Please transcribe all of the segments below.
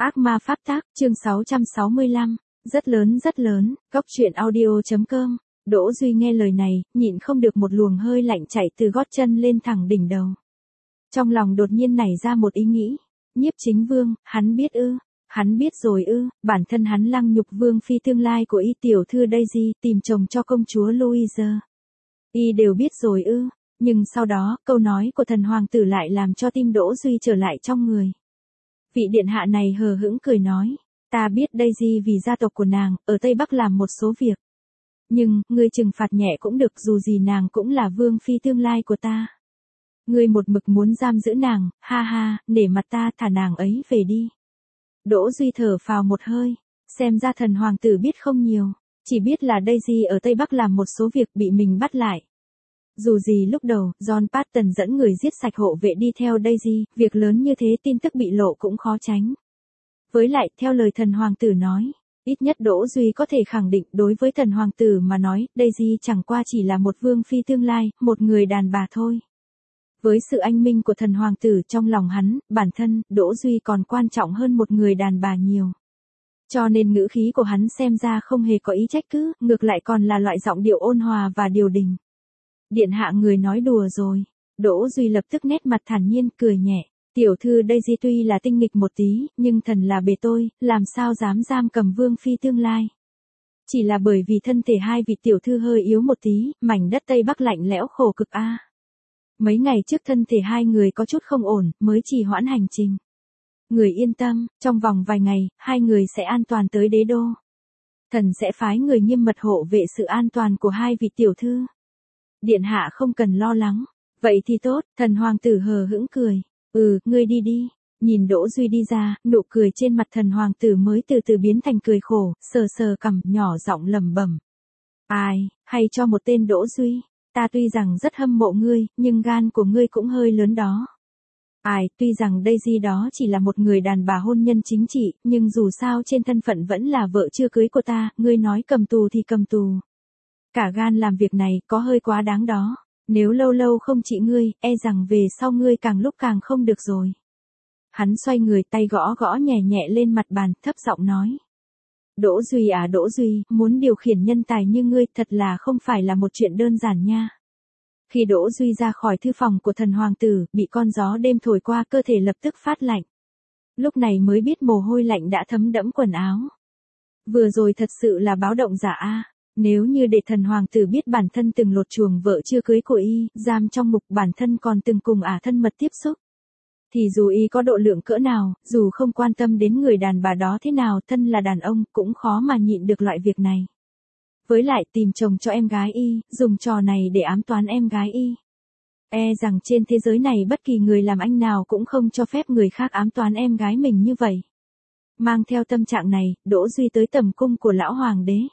Ác ma pháp tác, chương 665, rất lớn, góc truyện audio.com. Đỗ Duy nghe lời này, nhịn không được một luồng hơi lạnh chảy từ gót chân lên thẳng đỉnh đầu. Trong lòng đột nhiên nảy ra một ý nghĩ, Nhiếp Chính Vương, hắn biết ư? Hắn biết rồi ư? Bản thân hắn lăng nhục vương phi tương lai của y tiểu thư Daisy, tìm chồng cho công chúa Louise. Y đều biết rồi ư? Nhưng sau đó, câu nói của thần hoàng tử lại làm cho tim Đỗ Duy trở lại trong người. Vị điện hạ này hờ hững cười nói, ta biết Daisy vì gia tộc của nàng, ở Tây Bắc làm một số việc. Nhưng, ngươi trừng phạt nhẹ cũng được, dù gì nàng cũng là vương phi tương lai của ta. Ngươi một mực muốn giam giữ nàng, ha ha, nể mặt ta, thả nàng ấy về đi. Đỗ Duy thở phào một hơi, xem ra thần hoàng tử biết không nhiều, chỉ biết là Daisy ở Tây Bắc làm một số việc bị mình bắt lại. Dù gì lúc đầu, John Patton dẫn người giết sạch hộ vệ đi theo Daisy, việc lớn như thế tin tức bị lộ cũng khó tránh. Với lại, theo lời thần hoàng tử nói, ít nhất Đỗ Duy có thể khẳng định đối với thần hoàng tử mà nói, Daisy chẳng qua chỉ là một vương phi tương lai, một người đàn bà thôi. Với sự anh minh của thần hoàng tử trong lòng hắn, bản thân, Đỗ Duy còn quan trọng hơn một người đàn bà nhiều. Cho nên ngữ khí của hắn xem ra không hề có ý trách cứ, ngược lại còn là loại giọng điệu ôn hòa và điều đình. Điện hạ người nói đùa rồi. Đỗ Duy lập tức nét mặt thản nhiên cười nhẹ. Tiểu thư Daisy tuy là tinh nghịch một tí, nhưng thần là bề tôi, làm sao dám giam cầm vương phi tương lai. Chỉ là bởi vì thân thể hai vị tiểu thư hơi yếu một tí, mảnh đất Tây Bắc lạnh lẽo khổ cực a. Mấy ngày trước thân thể hai người có chút không ổn, mới trì hoãn hành trình. Người yên tâm, trong vòng vài ngày, hai người sẽ an toàn tới đế đô. Thần sẽ phái người nghiêm mật hộ vệ sự an toàn của hai vị tiểu thư. Điện hạ không cần lo lắng. Vậy thì tốt, thần hoàng tử hờ hững cười. Ngươi đi đi. Nhìn Đỗ Duy đi ra, nụ cười trên mặt thần hoàng tử mới từ từ biến thành cười khổ, sờ sờ cằm, nhỏ giọng lẩm bẩm. Ai, hay cho một tên Đỗ Duy. Ta tuy rằng rất hâm mộ ngươi, nhưng gan của ngươi cũng hơi lớn đó. Ai, tuy rằng Daisy đó chỉ là một người đàn bà hôn nhân chính trị, nhưng dù sao trên thân phận vẫn là vợ chưa cưới của ta, ngươi nói cầm tù thì cầm tù. Cả gan làm việc này có hơi quá đáng đó. Nếu lâu lâu không trị ngươi, e rằng về sau ngươi càng lúc càng không được rồi. Hắn xoay người, tay gõ gõ nhẹ nhẹ lên mặt bàn, thấp giọng nói. Đỗ Duy à Đỗ Duy, muốn điều khiển nhân tài như ngươi thật là không phải là một chuyện đơn giản nha. Khi Đỗ Duy ra khỏi thư phòng của thần hoàng tử, bị con gió đêm thổi qua, cơ thể lập tức phát lạnh. Lúc này mới biết mồ hôi lạnh đã thấm đẫm quần áo. Vừa rồi thật sự là báo động giả a. Nếu như để thần hoàng tử biết bản thân từng lột chuồng vợ chưa cưới của y, giam trong ngục, bản thân còn từng cùng thân mật tiếp xúc. Thì dù y có độ lượng cỡ nào, dù không quan tâm đến người đàn bà đó thế nào, thân là đàn ông, cũng khó mà nhịn được loại việc này. Với lại tìm chồng cho em gái y, dùng trò này để ám toán em gái y. E rằng trên thế giới này bất kỳ người làm anh nào cũng không cho phép người khác ám toán em gái mình như vậy. Mang theo tâm trạng này, Đỗ Duy tới tầm cung của lão hoàng đế.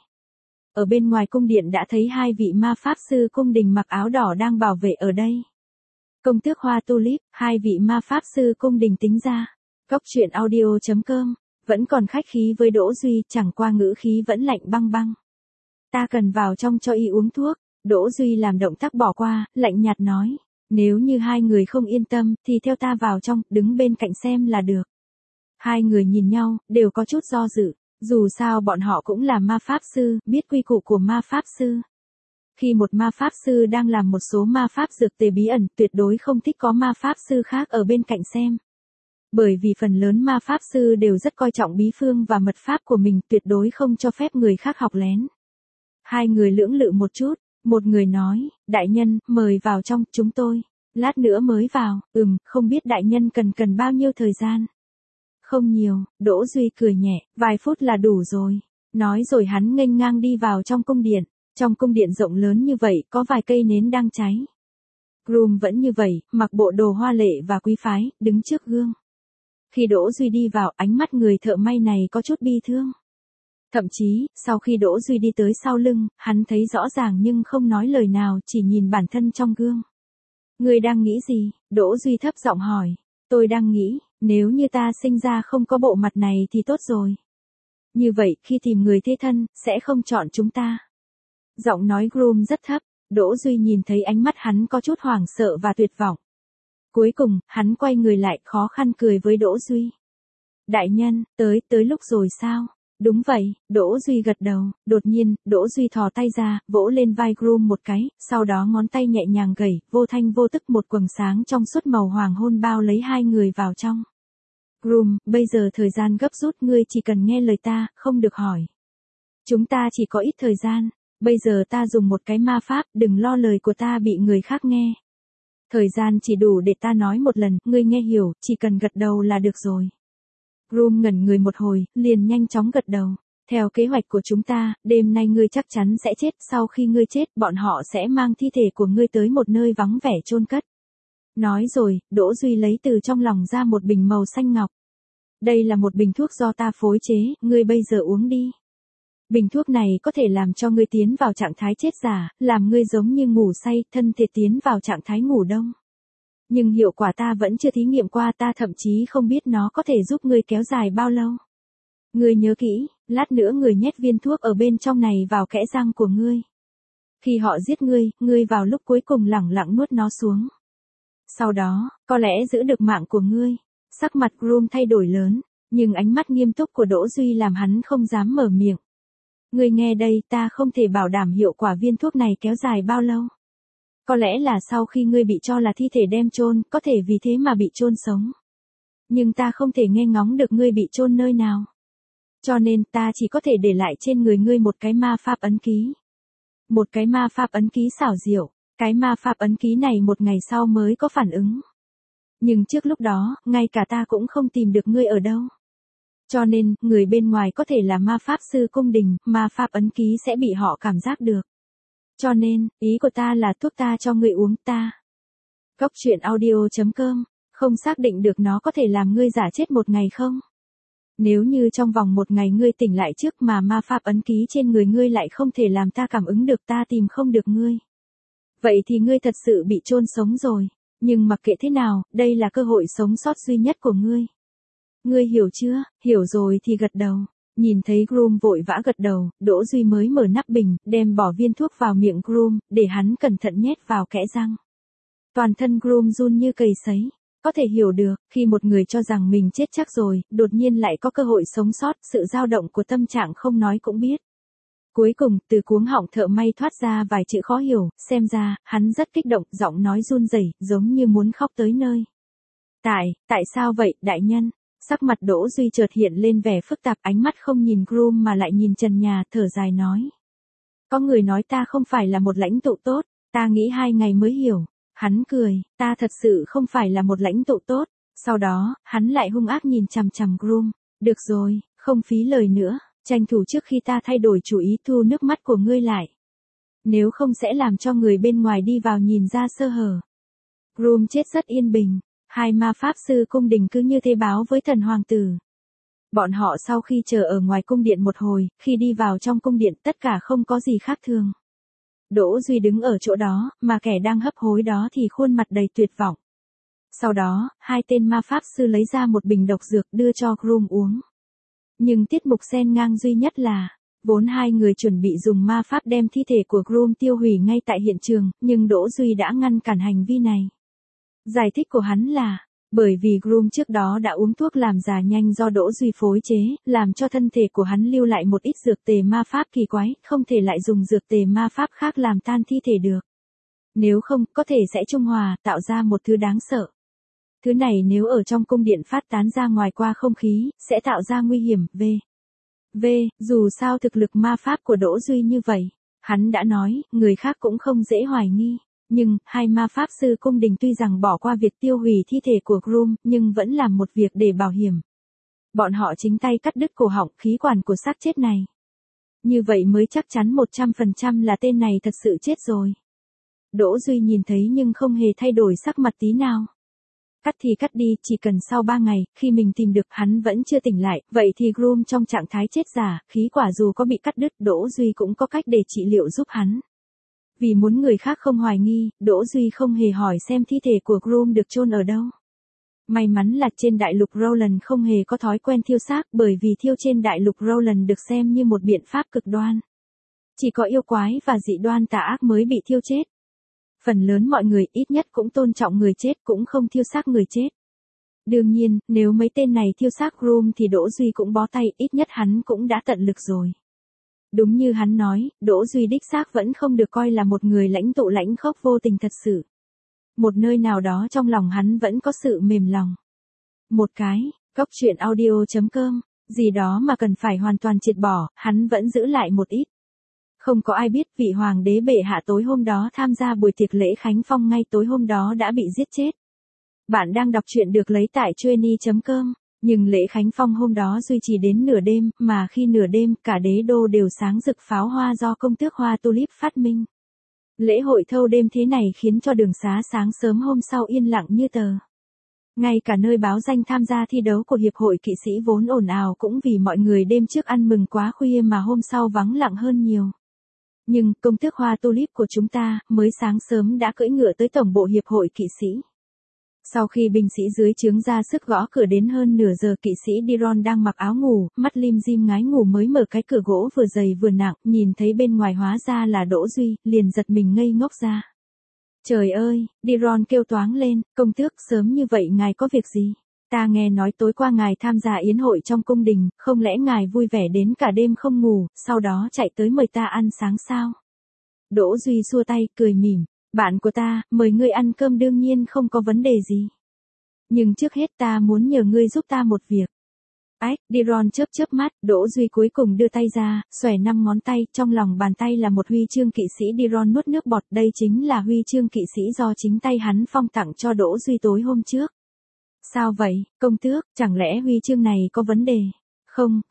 Ở bên ngoài cung điện đã thấy hai vị ma pháp sư cung đình mặc áo đỏ đang bảo vệ ở đây. Công tước Hoa Tulip, hai vị ma pháp sư cung đình tính ra. Góc truyện audio.com, vẫn còn khách khí với Đỗ Duy, chẳng qua ngữ khí vẫn lạnh băng băng. Ta cần vào trong cho y uống thuốc. Đỗ Duy làm động tác bỏ qua, lạnh nhạt nói. Nếu như hai người không yên tâm, thì theo ta vào trong, đứng bên cạnh xem là được. Hai người nhìn nhau, đều có chút do dự. Dù sao bọn họ cũng là ma pháp sư, biết quy củ của ma pháp sư. Khi một ma pháp sư đang làm một số ma pháp dược tề bí ẩn, tuyệt đối không thích có ma pháp sư khác ở bên cạnh xem. Bởi vì phần lớn ma pháp sư đều rất coi trọng bí phương và mật pháp của mình, tuyệt đối không cho phép người khác học lén. Hai người lưỡng lự một chút, một người nói, đại nhân, mời vào trong, chúng tôi. Lát nữa mới vào, không biết đại nhân cần bao nhiêu thời gian. Không nhiều, Đỗ Duy cười nhẹ, vài phút là đủ rồi. Nói rồi hắn nghênh ngang đi vào trong cung điện. Trong cung điện rộng lớn như vậy, có vài cây nến đang cháy. Groom vẫn như vậy, mặc bộ đồ hoa lệ và quý phái, đứng trước gương. Khi Đỗ Duy đi vào, ánh mắt người thợ may này có chút bi thương. Thậm chí, sau khi Đỗ Duy đi tới sau lưng, hắn thấy rõ ràng nhưng không nói lời nào, chỉ nhìn bản thân trong gương. Người đang nghĩ gì? Đỗ Duy thấp giọng hỏi. Tôi đang nghĩ, nếu như ta sinh ra không có bộ mặt này thì tốt rồi. Như vậy, khi tìm người thế thân, sẽ không chọn chúng ta. Giọng nói Groom rất thấp, Đỗ Duy nhìn thấy ánh mắt hắn có chút hoảng sợ và tuyệt vọng. Cuối cùng, hắn quay người lại, khó khăn cười với Đỗ Duy. Đại nhân, tới lúc rồi sao? Đúng vậy, Đỗ Duy gật đầu, đột nhiên, Đỗ Duy thò tay ra, vỗ lên vai Groom một cái, sau đó ngón tay nhẹ nhàng gẩy, vô thanh vô tức một quầng sáng trong suốt màu hoàng hôn bao lấy hai người vào trong. Groom, bây giờ thời gian gấp rút, ngươi chỉ cần nghe lời ta, không được hỏi. Chúng ta chỉ có ít thời gian, bây giờ ta dùng một cái ma pháp, đừng lo lời của ta bị người khác nghe. Thời gian chỉ đủ để ta nói một lần, ngươi nghe hiểu, chỉ cần gật đầu là được rồi. Groom ngẩn người một hồi, liền nhanh chóng gật đầu. Theo kế hoạch của chúng ta, đêm nay ngươi chắc chắn sẽ chết, sau khi ngươi chết, bọn họ sẽ mang thi thể của ngươi tới một nơi vắng vẻ chôn cất. Nói rồi, Đỗ Duy lấy từ trong lòng ra một bình màu xanh ngọc. Đây là một bình thuốc do ta phối chế, ngươi bây giờ uống đi. Bình thuốc này có thể làm cho ngươi tiến vào trạng thái chết giả, làm ngươi giống như ngủ say, thân thể tiến vào trạng thái ngủ đông. Nhưng hiệu quả ta vẫn chưa thí nghiệm qua, ta thậm chí không biết nó có thể giúp ngươi kéo dài bao lâu. Ngươi nhớ kỹ, lát nữa người nhét viên thuốc ở bên trong này vào kẽ răng của ngươi. Khi họ giết ngươi vào lúc cuối cùng lẳng lặng nuốt nó xuống. Sau đó, có lẽ giữ được mạng của ngươi. Sắc mặt Groom thay đổi lớn, nhưng ánh mắt nghiêm túc của Đỗ Duy làm hắn không dám mở miệng. Ngươi nghe đây, ta không thể bảo đảm hiệu quả viên thuốc này kéo dài bao lâu. Có lẽ là sau khi ngươi bị cho là thi thể đem chôn, có thể vì thế mà bị chôn sống. Nhưng ta không thể nghe ngóng được ngươi bị chôn nơi nào. Cho nên ta chỉ có thể để lại trên người ngươi một cái ma pháp ấn ký. Một cái ma pháp ấn ký xảo diệu, cái ma pháp ấn ký này một ngày sau mới có phản ứng. Nhưng trước lúc đó, ngay cả ta cũng không tìm được ngươi ở đâu. Cho nên, người bên ngoài có thể là ma pháp sư cung đình, ma pháp ấn ký sẽ bị họ cảm giác được. Cho nên, ý của ta là thuốc ta cho ngươi uống ta. Góc truyện audio.com, không xác định được nó có thể làm ngươi giả chết một ngày không? Nếu như trong vòng một ngày ngươi tỉnh lại trước mà ma pháp ấn ký trên người ngươi lại không thể làm ta cảm ứng được, ta tìm không được ngươi. Vậy thì ngươi thật sự bị chôn sống rồi. Nhưng mặc kệ thế nào, đây là cơ hội sống sót duy nhất của ngươi. Ngươi hiểu chưa? Hiểu rồi thì gật đầu. Nhìn thấy Groom vội vã gật đầu, Đỗ Duy mới mở nắp bình, đem bỏ viên thuốc vào miệng Groom, để hắn cẩn thận nhét vào kẽ răng. Toàn thân Groom run như cầy sấy. Có thể hiểu được, khi một người cho rằng mình chết chắc rồi, đột nhiên lại có cơ hội sống sót, sự dao động của tâm trạng không nói cũng biết. Cuối cùng, từ cuống họng thợ may thoát ra vài chữ khó hiểu, xem ra, hắn rất kích động, giọng nói run rẩy, giống như muốn khóc tới nơi. Tại sao vậy, đại nhân? Sắc mặt Đỗ Duy chợt hiện lên vẻ phức tạp, ánh mắt không nhìn Groom mà lại nhìn trần nhà, thở dài nói. Có người nói ta không phải là một lãnh tụ tốt, ta nghĩ 2 ngày mới hiểu. Hắn cười, ta thật sự không phải là một lãnh tụ tốt. Sau đó, hắn lại hung ác nhìn chằm chằm Groom. Được rồi, không phí lời nữa, tranh thủ trước khi ta thay đổi chủ ý thu nước mắt của ngươi lại. Nếu không sẽ làm cho người bên ngoài đi vào nhìn ra sơ hở. Groom chết rất yên bình. 2 ma pháp sư cung đình cứ như thế báo với thần hoàng tử. Bọn họ sau khi chờ ở ngoài cung điện một hồi, khi đi vào trong cung điện tất cả không có gì khác thường. Đỗ Duy đứng ở chỗ đó, mà kẻ đang hấp hối đó thì khuôn mặt đầy tuyệt vọng. Sau đó, 2 tên ma pháp sư lấy ra một bình độc dược đưa cho Groom uống. Nhưng tiết mục xen ngang duy nhất là, vốn 2 người chuẩn bị dùng ma pháp đem thi thể của Groom tiêu hủy ngay tại hiện trường, nhưng Đỗ Duy đã ngăn cản hành vi này. Giải thích của hắn là, bởi vì Groom trước đó đã uống thuốc làm già nhanh do Đỗ Duy phối chế, làm cho thân thể của hắn lưu lại một ít dược tề ma pháp kỳ quái, không thể lại dùng dược tề ma pháp khác làm tan thi thể được. Nếu không, có thể sẽ trung hòa, tạo ra một thứ đáng sợ. Thứ này nếu ở trong cung điện phát tán ra ngoài qua không khí, sẽ tạo ra nguy hiểm. Dù sao thực lực ma pháp của Đỗ Duy như vậy, hắn đã nói, người khác cũng không dễ hoài nghi. Nhưng, 2 ma pháp sư cung đình tuy rằng bỏ qua việc tiêu hủy thi thể của Groom, nhưng vẫn làm một việc để bảo hiểm. Bọn họ chính tay cắt đứt cổ họng, khí quản của xác chết này. Như vậy mới chắc chắn 100% là tên này thật sự chết rồi. Đỗ Duy nhìn thấy nhưng không hề thay đổi sắc mặt tí nào. Cắt thì cắt đi, chỉ cần sau 3 ngày, khi mình tìm được hắn vẫn chưa tỉnh lại, vậy thì Groom trong trạng thái chết giả, khí quả dù có bị cắt đứt, Đỗ Duy cũng có cách để trị liệu giúp hắn. Vì muốn người khác không hoài nghi, Đỗ Duy không hề hỏi xem thi thể của Groom được chôn ở đâu. May mắn là trên đại lục Roland không hề có thói quen thiêu xác, bởi vì thiêu trên đại lục Roland được xem như một biện pháp cực đoan. Chỉ có yêu quái và dị đoan tà ác mới bị thiêu chết. Phần lớn mọi người ít nhất cũng tôn trọng người chết, cũng không thiêu xác người chết. Đương nhiên, nếu mấy tên này thiêu xác Groom thì Đỗ Duy cũng bó tay, ít nhất hắn cũng đã tận lực rồi. Đúng như hắn nói, Đỗ Duy đích xác vẫn không được coi là một người lãnh tụ lãnh khốc vô tình thật sự. Một nơi nào đó trong lòng hắn vẫn có sự mềm lòng. Một cái, Cóc truyện audio.com, gì đó mà cần phải hoàn toàn triệt bỏ, hắn vẫn giữ lại một ít. Không có ai biết vị hoàng đế bệ hạ tối hôm đó tham gia buổi tiệc lễ Khánh Phong ngay tối hôm đó đã bị giết chết. Bạn đang đọc truyện được lấy tại Chueny.com, nhưng lễ Khánh Phong hôm đó duy trì đến nửa đêm, mà khi nửa đêm cả đế đô đều sáng rực pháo hoa do công tước hoa tulip phát minh. Lễ hội thâu đêm thế này khiến cho đường xá sáng sớm hôm sau yên lặng như tờ. Ngay cả nơi báo danh tham gia thi đấu của Hiệp hội Kỵ sĩ vốn ồn ào cũng vì mọi người đêm trước ăn mừng quá khuya mà hôm sau vắng lặng hơn nhiều. Nhưng công tước hoa tulip của chúng ta mới sáng sớm đã cưỡi ngựa tới tổng bộ Hiệp hội Kỵ sĩ. Sau khi binh sĩ dưới trướng ra sức gõ cửa đến hơn nửa giờ, kỵ sĩ Diron đang mặc áo ngủ, mắt lim dim ngái ngủ mới mở cái cửa gỗ vừa dày vừa nặng, nhìn thấy bên ngoài hóa ra là Đỗ Duy, liền giật mình ngây ngốc ra. Trời ơi, Diron kêu toáng lên, công tước sớm như vậy ngài có việc gì? Ta nghe nói tối qua ngài tham gia yến hội trong cung đình, không lẽ ngài vui vẻ đến cả đêm không ngủ, sau đó chạy tới mời ta ăn sáng sao? Đỗ Duy xua tay, cười mỉm. Bạn của ta, mời ngươi ăn cơm đương nhiên không có vấn đề gì. Nhưng trước hết ta muốn nhờ ngươi giúp ta một việc. Ách, Diron chớp chớp mắt, Đỗ Duy cuối cùng đưa tay ra, xòe 5 ngón tay, trong lòng bàn tay là một huy chương kỵ sĩ. Diron nuốt nước bọt, đây chính là huy chương kỵ sĩ do chính tay hắn phong tặng cho Đỗ Duy tối hôm trước. Sao vậy, công tước, chẳng lẽ huy chương này có vấn đề? Không,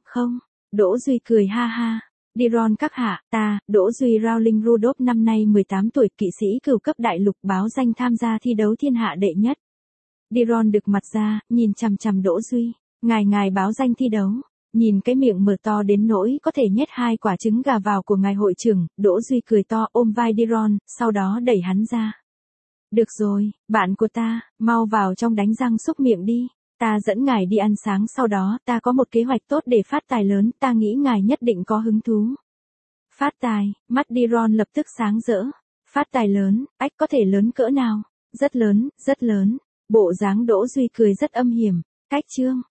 Đỗ Duy cười ha ha. Diron các hạ, ta, Đỗ Duy Rowling Rudolph năm nay 18 tuổi, kỵ sĩ cửu cấp đại lục, báo danh tham gia thi đấu thiên hạ đệ nhất. Diron đực mặt ra, nhìn chằm chằm Đỗ Duy. Ngài báo danh thi đấu. Nhìn cái miệng mở to đến nỗi có thể nhét 2 quả trứng gà vào của ngài hội trưởng, Đỗ Duy cười to ôm vai Diron, sau đó đẩy hắn ra. Được rồi, bạn của ta, mau vào trong đánh răng súc miệng đi. Ta dẫn ngài đi ăn sáng, sau đó ta có một kế hoạch tốt để phát tài lớn, ta nghĩ ngài nhất định có hứng thú. Phát tài, mắt Diron lập tức sáng rỡ. Phát tài lớn, ách có thể lớn cỡ nào? Rất lớn, rất lớn. Bộ dáng Đỗ Duy cười rất âm hiểm. Cách chương.